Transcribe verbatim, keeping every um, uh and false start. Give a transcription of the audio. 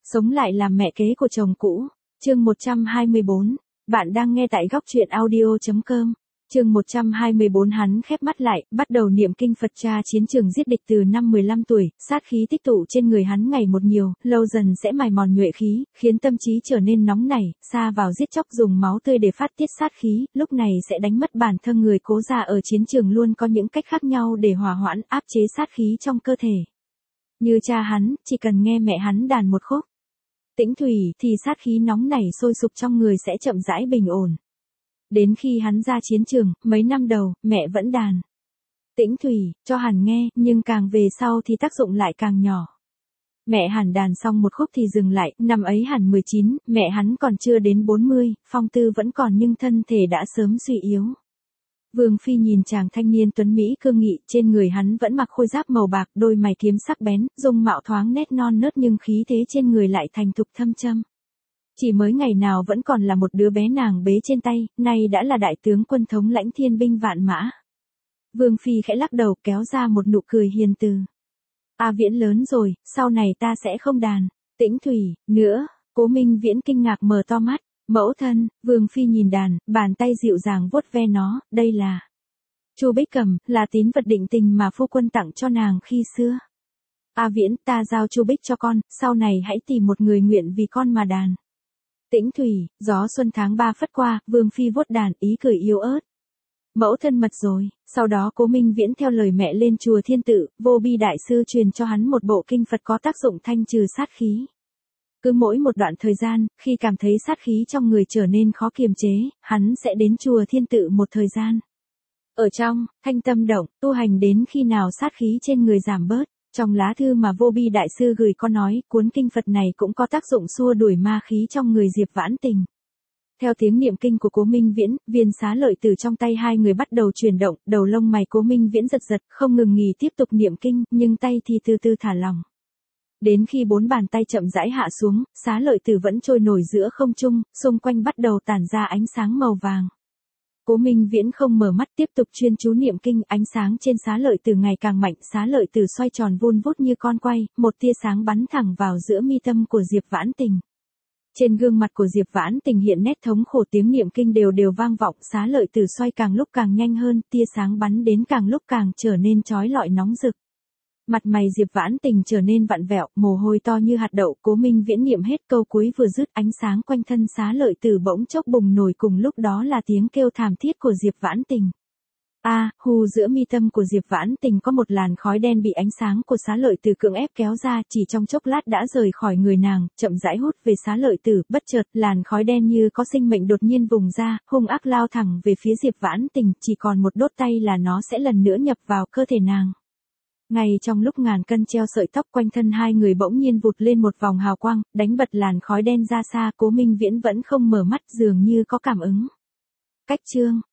Sống lại làm mẹ kế của chồng cũ. Chương một trăm hai mươi bốn. Bạn đang nghe tại góc truyện audio chấm com. Chương một trăm hai mươi bốn. Hắn khép mắt lại, bắt đầu niệm kinh Phật tra chiến trường giết địch từ năm mười lăm tuổi, sát khí tích tụ trên người hắn ngày một nhiều, lâu dần sẽ mài mòn nhuệ khí, khiến tâm trí trở nên nóng nảy, sa vào giết chóc dùng máu tươi để phát tiết sát khí, lúc này sẽ đánh mất bản thân. Người cố gia ở chiến trường luôn có những cách khác nhau để hòa hoãn, áp chế sát khí trong cơ thể. Như cha hắn, chỉ cần nghe mẹ hắn đàn một khúc tĩnh thủy thì sát khí nóng nảy sôi sục trong người sẽ chậm rãi bình ổn. Đến khi hắn ra chiến trường, mấy năm đầu, mẹ vẫn đàn tĩnh thủy cho hắn nghe, nhưng càng về sau thì tác dụng lại càng nhỏ. Mẹ hắn đàn xong một khúc thì dừng lại, năm ấy hắn mười chín, mẹ hắn còn chưa đến bốn mươi, phong tư vẫn còn nhưng thân thể đã sớm suy yếu. Vương Phi nhìn chàng thanh niên tuấn Mỹ cương nghị, trên người hắn vẫn mặc khôi giáp màu bạc, đôi mày kiếm sắc bén, dung mạo thoáng nét non nớt nhưng khí thế trên người lại thành thục thâm châm. Chỉ mới ngày nào vẫn còn là một đứa bé nàng bế trên tay, nay đã là đại tướng quân thống lãnh thiên binh vạn mã. Vương Phi khẽ lắc đầu kéo ra một nụ cười hiền từ. A Viễn lớn rồi, sau này ta sẽ không đàn tĩnh thủy nữa. Cố Minh Viễn kinh ngạc mở to mắt. Mẫu thân. Vương Phi nhìn đàn, bàn tay dịu dàng vuốt ve nó, đây là Chu Bích Cầm, là tín vật định tình mà phu quân tặng cho nàng khi xưa. A Viễn, ta giao Chu Bích cho con, sau này hãy tìm một người nguyện vì con mà đàn tĩnh thủy. Gió xuân tháng ba phất qua, Vương Phi vuốt đàn, ý cười yếu ớt. Mẫu thân mật rồi. Sau đó Cố Minh Viễn theo lời mẹ lên chùa Thiên Tự, Vô Bi đại sư truyền cho hắn một bộ kinh Phật có tác dụng thanh trừ sát khí. Cứ mỗi một đoạn thời gian, khi cảm thấy sát khí trong người trở nên khó kiềm chế, hắn sẽ đến chùa Thiên Tự một thời gian. Ở trong, thanh tâm động, tu hành đến khi nào sát khí trên người giảm bớt. Trong lá thư mà Vô Bi đại sư gửi có nói, cuốn kinh Phật này cũng có tác dụng xua đuổi ma khí trong người Diệp Vãn Tình. Theo tiếng niệm kinh của Cố Minh Viễn, viên xá lợi tử trong tay hai người bắt đầu chuyển động, đầu lông mày Cố Minh Viễn giật giật, không ngừng nghỉ tiếp tục niệm kinh, nhưng tay thì từ từ thả lỏng. Đến khi bốn bàn tay chậm rãi hạ xuống, xá lợi tử vẫn trôi nổi giữa không trung, xung quanh bắt đầu tản ra ánh sáng màu vàng. Cố Minh Viễn không mở mắt, tiếp tục chuyên chú niệm kinh, ánh sáng trên xá lợi tử ngày càng mạnh, xá lợi tử xoay tròn vun vút như con quay, một tia sáng bắn thẳng vào giữa mi tâm của Diệp Vãn Tình. Trên gương mặt của Diệp Vãn Tình hiện nét thống khổ, tiếng niệm kinh đều đều vang vọng, xá lợi tử xoay càng lúc càng nhanh hơn, tia sáng bắn đến càng lúc càng trở nên chói lọi nóng rực. Mặt mày Diệp Vãn Tình trở nên vặn vẹo, mồ hôi to như hạt đậu. Cố Minh Viễn niệm hết câu cuối vừa dứt, ánh sáng quanh thân xá lợi tử bỗng chốc bùng nổi, cùng lúc đó là tiếng kêu thảm thiết của Diệp Vãn Tình. A, à, hù giữa mi tâm của Diệp Vãn Tình có một làn khói đen bị ánh sáng của xá lợi tử cưỡng ép kéo ra, chỉ trong chốc lát đã rời khỏi người nàng, chậm rãi hút về xá lợi tử. Bất chợt, làn khói đen như có sinh mệnh đột nhiên vùng ra, hung ác lao thẳng về phía Diệp Vãn Tình, chỉ còn một đốt tay là nó sẽ lần nữa nhập vào cơ thể nàng. Ngay trong lúc ngàn cân treo sợi tóc, quanh thân hai người bỗng nhiên vụt lên một vòng hào quang, đánh bật làn khói đen ra xa. Cố Minh Viễn vẫn không mở mắt, dường như có cảm ứng. Cách chương.